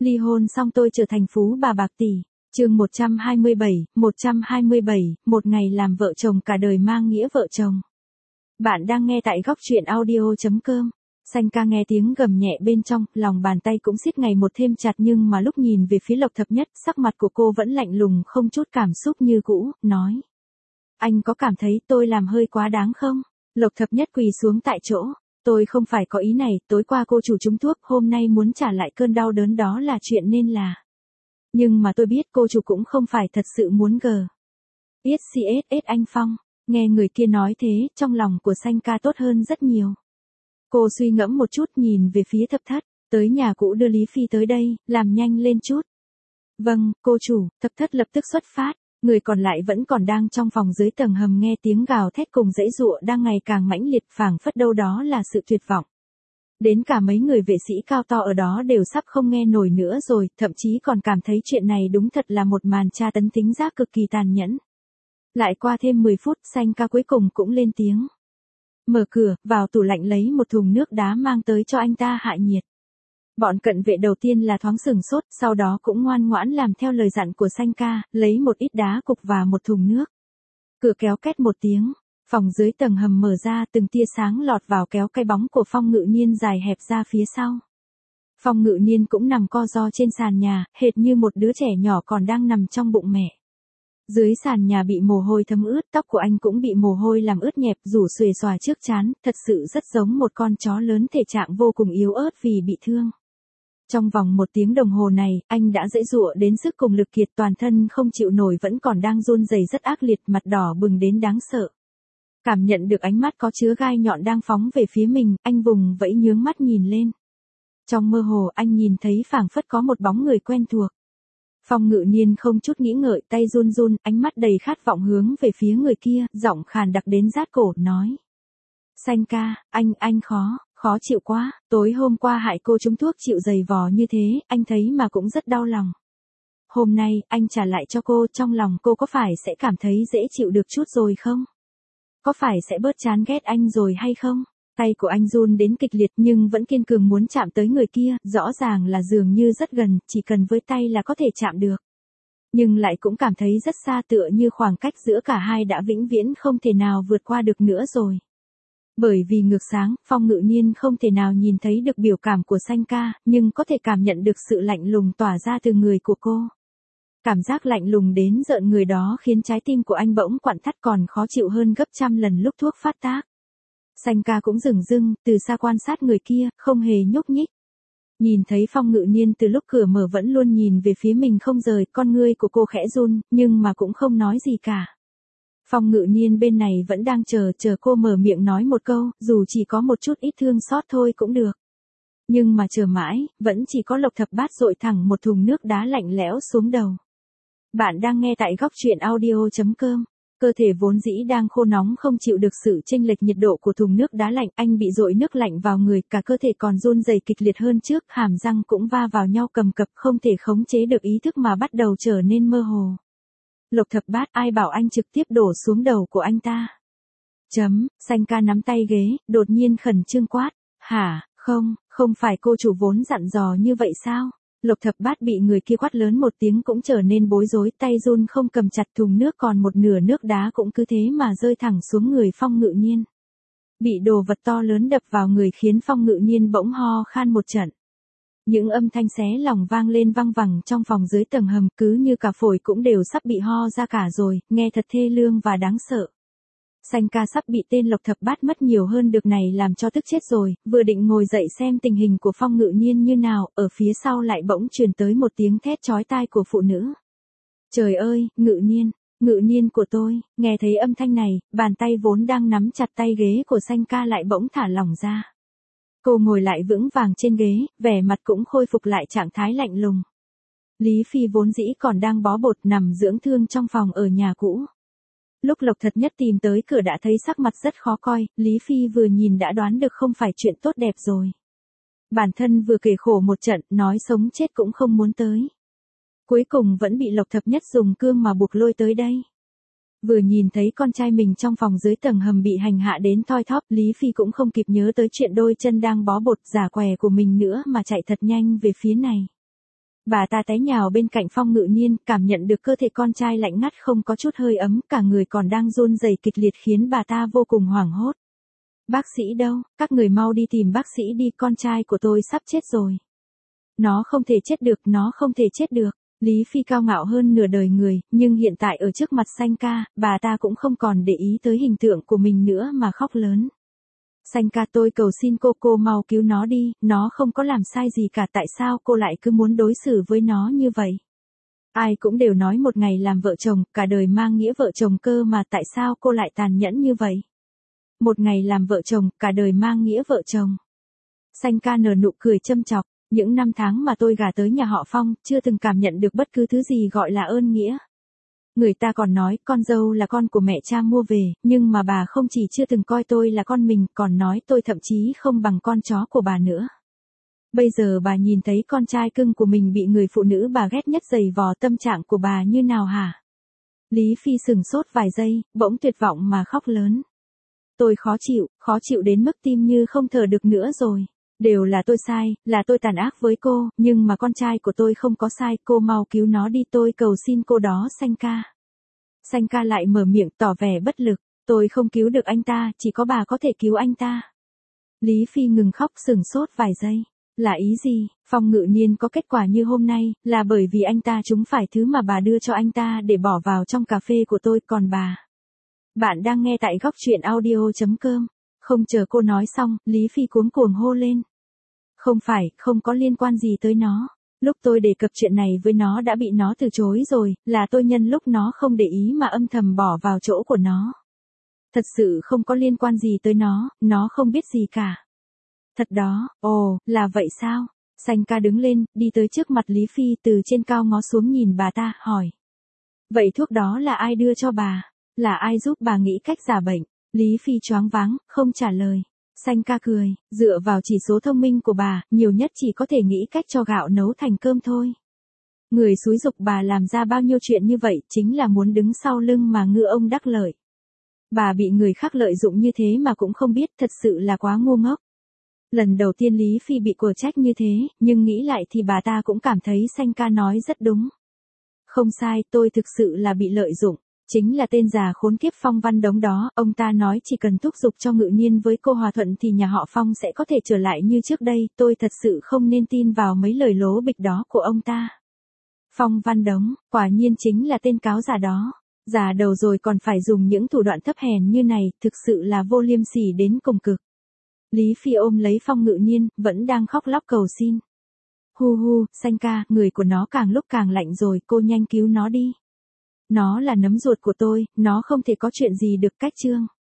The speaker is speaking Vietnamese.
Ly hôn xong tôi trở thành phú bà bạc tỷ. Chương 127, một ngày làm vợ chồng cả đời mang nghĩa vợ chồng. Bạn đang nghe tại góc truyện audio.com. Xanh ca nghe tiếng gầm nhẹ bên trong, lòng bàn tay cũng siết ngày một thêm chặt, nhưng mà lúc nhìn về phía Lộc Thập Nhất, sắc mặt của cô vẫn lạnh lùng không chút cảm xúc như cũ, nói. Anh có cảm thấy tôi làm hơi quá đáng không? Lộc Thập Nhất quỳ xuống tại chỗ. Tôi không phải có ý này, tối qua cô chủ trúng thuốc, hôm nay muốn trả lại cơn đau đớn đó là chuyện nên là. Nhưng mà tôi biết cô chủ cũng không phải thật sự muốn XCSS anh Phong. Nghe người kia nói thế, trong lòng của Xanh ca tốt hơn rất nhiều. Cô suy ngẫm một chút, nhìn về phía Thập Thất, tới nhà cũ đưa Lý Phi tới đây, làm nhanh lên chút. Vâng, cô chủ. Thập Thất lập tức xuất phát. Người còn lại vẫn còn đang trong phòng dưới tầng hầm, nghe tiếng gào thét cùng giãy giụa đang ngày càng mãnh liệt, phảng phất đâu đó là sự tuyệt vọng. Đến cả mấy người vệ sĩ cao to ở đó đều sắp không nghe nổi nữa rồi, thậm chí còn cảm thấy chuyện này đúng thật là một màn tra tấn tính giác cực kỳ tàn nhẫn. Lại qua thêm 10 phút, Xanh ca cuối cùng cũng lên tiếng. Mở cửa, vào tủ lạnh lấy một thùng nước đá mang tới cho anh ta hạ nhiệt. Bọn cận vệ đầu tiên là thoáng sửng sốt, sau đó cũng ngoan ngoãn làm theo lời dặn của Xanh ca, lấy một ít đá cục và một thùng nước. Cửa kéo két một tiếng, phòng dưới tầng hầm mở ra, từng tia sáng lọt vào kéo cái bóng của Phong Ngự Niên dài hẹp ra phía sau. Phong Ngự Niên cũng nằm co ro trên sàn nhà, hệt như một đứa trẻ nhỏ còn đang nằm trong bụng mẹ. Dưới sàn nhà bị mồ hôi thấm ướt, tóc của anh cũng bị mồ hôi làm ướt nhẹp, rủ xuề xòa trước trán, thật sự rất giống một con chó lớn, thể trạng vô cùng yếu ớt vì bị thương. Trong vòng 1 tiếng đồng hồ này, anh đã giãy giụa đến sức cùng lực kiệt, toàn thân không chịu nổi, vẫn còn đang run rẩy rất ác liệt, mặt đỏ bừng đến đáng sợ. Cảm nhận được ánh mắt có chứa gai nhọn đang phóng về phía mình, anh vùng vẫy nhướng mắt nhìn lên. Trong mơ hồ anh nhìn thấy phảng phất có một bóng người quen thuộc. Phong Ngự Niên không chút nghĩ ngợi, tay run run, ánh mắt đầy khát vọng hướng về phía người kia, giọng khàn đặc đến rát cổ, nói. Xanh ca, anh khó chịu quá, tối hôm qua hại cô trúng thuốc chịu giày vò như thế, anh thấy mà cũng rất đau lòng. Hôm nay, anh trả lại cho cô, trong lòng cô có phải sẽ cảm thấy dễ chịu được chút rồi không? Có phải sẽ bớt chán ghét anh rồi hay không? Tay của anh run đến kịch liệt nhưng vẫn kiên cường muốn chạm tới người kia, rõ ràng là dường như rất gần, chỉ cần với tay là có thể chạm được. Nhưng lại cũng cảm thấy rất xa, tựa như khoảng cách giữa cả hai đã vĩnh viễn không thể nào vượt qua được nữa rồi. Bởi vì ngược sáng, Phong Ngự Niên không thể nào nhìn thấy được biểu cảm của Xanh ca, nhưng có thể cảm nhận được sự lạnh lùng tỏa ra từ người của cô. Cảm giác lạnh lùng đến rợn người đó khiến trái tim của anh bỗng quặn thắt, còn khó chịu hơn gấp trăm lần lúc thuốc phát tác. Xanh ca cũng dửng dưng, từ xa quan sát người kia, không hề nhúc nhích. Nhìn thấy Phong Ngự Niên từ lúc cửa mở vẫn luôn nhìn về phía mình không rời, con ngươi của cô khẽ run, nhưng mà cũng không nói gì cả. Phong Ngự Niên bên này vẫn đang chờ cô mở miệng nói một câu, dù chỉ có một chút ít thương xót thôi cũng được. Nhưng mà chờ mãi, vẫn chỉ có Lộc Thập Bát dội thẳng một thùng nước đá lạnh lẽo xuống đầu. Bạn đang nghe tại góc truyện audio.com. Cơ thể vốn dĩ đang khô nóng không chịu được sự chênh lệch nhiệt độ của thùng nước đá lạnh, anh bị dội nước lạnh vào người, cả cơ thể còn run rẩy kịch liệt hơn trước, hàm răng cũng va vào nhau cầm cập, không thể khống chế được ý thức mà bắt đầu trở nên mơ hồ. Lộc Thập Bát, ai bảo anh trực tiếp đổ xuống đầu của anh ta? Xanh ca nắm tay ghế, đột nhiên khẩn trương quát. Hả, không phải cô chủ vốn dặn dò như vậy sao? Lộc Thập Bát bị người kia quát lớn một tiếng cũng trở nên bối rối, tay run không cầm chặt thùng nước, còn một nửa nước đá cũng cứ thế mà rơi thẳng xuống người Phong Ngự Niên. Bị đồ vật to lớn đập vào người khiến Phong Ngự Niên bỗng ho khan một trận. Những âm thanh xé lòng vang lên văng vẳng trong phòng dưới tầng hầm, cứ như cả phổi cũng đều sắp bị ho ra cả rồi, nghe thật thê lương và đáng sợ. Xanh ca sắp bị tên Lộc Thập Bát mất nhiều hơn được này làm cho tức chết rồi, vừa định ngồi dậy xem tình hình của Phong Ngự Niên như nào, ở phía sau lại bỗng truyền tới một tiếng thét chói tai của phụ nữ. Trời ơi, Ngự Niên của tôi. Nghe thấy âm thanh này, bàn tay vốn đang nắm chặt tay ghế của Xanh ca lại bỗng thả lỏng ra. Cô ngồi lại vững vàng trên ghế, vẻ mặt cũng khôi phục lại trạng thái lạnh lùng. Lý Phi vốn dĩ còn đang bó bột nằm dưỡng thương trong phòng ở nhà cũ. Lúc Lộc Thập Nhất tìm tới cửa đã thấy sắc mặt rất khó coi, Lý Phi vừa nhìn đã đoán được không phải chuyện tốt đẹp rồi. Bản thân vừa kể khổ một trận, nói sống chết cũng không muốn tới. Cuối cùng vẫn bị Lộc Thập Nhất dùng cương mà buộc lôi tới đây. Vừa nhìn thấy con trai mình trong phòng dưới tầng hầm bị hành hạ đến thoi thóp, Lý Phi cũng không kịp nhớ tới chuyện đôi chân đang bó bột giả què của mình nữa mà chạy thật nhanh về phía này. Bà ta té nhào bên cạnh Phong Ngự Niên, cảm nhận được cơ thể con trai lạnh ngắt không có chút hơi ấm, cả người còn đang run rẩy kịch liệt khiến bà ta vô cùng hoảng hốt. Bác sĩ đâu, các người mau đi tìm bác sĩ đi, con trai của tôi sắp chết rồi. Nó không thể chết được, nó không thể chết được. Lý Phi cao ngạo hơn nửa đời người, nhưng hiện tại ở trước mặt Sanh ca, bà ta cũng không còn để ý tới hình tượng của mình nữa mà khóc lớn. Sanh ca, tôi cầu xin cô mau cứu nó đi, nó không có làm sai gì cả, tại sao cô lại cứ muốn đối xử với nó như vậy? Ai cũng đều nói một ngày làm vợ chồng, cả đời mang nghĩa vợ chồng cơ mà, tại sao cô lại tàn nhẫn như vậy? Một ngày làm vợ chồng, cả đời mang nghĩa vợ chồng. Sanh ca nở nụ cười châm chọc, những năm tháng mà tôi gả tới nhà họ Phong, chưa từng cảm nhận được bất cứ thứ gì gọi là ơn nghĩa. Người ta còn nói con dâu là con của mẹ cha mua về, nhưng mà bà không chỉ chưa từng coi tôi là con mình, còn nói tôi thậm chí không bằng con chó của bà nữa. Bây giờ bà nhìn thấy con trai cưng của mình bị người phụ nữ bà ghét nhất giày vò, tâm trạng của bà như nào hả? Lý Phi sừng sốt vài giây, bỗng tuyệt vọng mà khóc lớn. Tôi khó chịu đến mức tim như không thở được nữa rồi. Đều là tôi sai, là tôi tàn ác với cô, nhưng mà con trai của tôi không có sai, cô mau cứu nó đi, tôi cầu xin cô đó. Sanh ca. Sanh ca lại mở miệng tỏ vẻ bất lực, tôi không cứu được anh ta, chỉ có bà có thể cứu anh ta. Lý Phi ngừng khóc, sừng sốt vài giây. Là ý gì? Phong Ngự Niên có kết quả như hôm nay, là bởi vì anh ta trúng phải thứ mà bà đưa cho anh ta để bỏ vào trong cà phê của tôi, còn bà. Bạn đang nghe tại góc truyện audio.com. Không chờ cô nói xong, Lý Phi cuống cuồng hô lên. Không phải, không có liên quan gì tới nó. Lúc tôi đề cập chuyện này với nó đã bị nó từ chối rồi, là tôi nhân lúc nó không để ý mà âm thầm bỏ vào chỗ của nó. Thật sự không có liên quan gì tới nó không biết gì cả. Thật đó, ồ, là vậy sao? Sanh ca đứng lên, đi tới trước mặt Lý Phi, từ trên cao ngó xuống nhìn bà ta, hỏi. Vậy thuốc đó là ai đưa cho bà? Là ai giúp bà nghĩ cách giả bệnh? Lý Phi choáng váng, không trả lời. Sanh ca cười, dựa vào chỉ số thông minh của bà, nhiều nhất chỉ có thể nghĩ cách cho gạo nấu thành cơm thôi. Người xúi giục bà làm ra bao nhiêu chuyện như vậy chính là muốn đứng sau lưng mà ngư ông đắc lợi. Bà bị người khác lợi dụng như thế mà cũng không biết, thật sự là quá ngu ngốc. Lần đầu tiên Lý Phi bị của trách như thế, nhưng nghĩ lại thì bà ta cũng cảm thấy Sanh ca nói rất đúng. Không sai, tôi thực sự là bị lợi dụng. Chính là tên già khốn kiếp Phong Văn Đống đó, ông ta nói chỉ cần thúc giục cho Ngự Niên với cô hòa thuận thì nhà họ Phong sẽ có thể trở lại như trước đây, tôi thật sự không nên tin vào mấy lời lố bịch đó của ông ta. Phong Văn Đống, quả nhiên chính là tên cáo già đó. Già đầu rồi còn phải dùng những thủ đoạn thấp hèn như này, thực sự là vô liêm sỉ đến cùng cực. Lý Phi ôm lấy Phong Ngự Niên, vẫn đang khóc lóc cầu xin. Hu, Sanh ca, người của nó càng lúc càng lạnh rồi, cô nhanh cứu nó đi. Nó là nấm ruột của tôi, nó không thể có chuyện gì được. Cách chương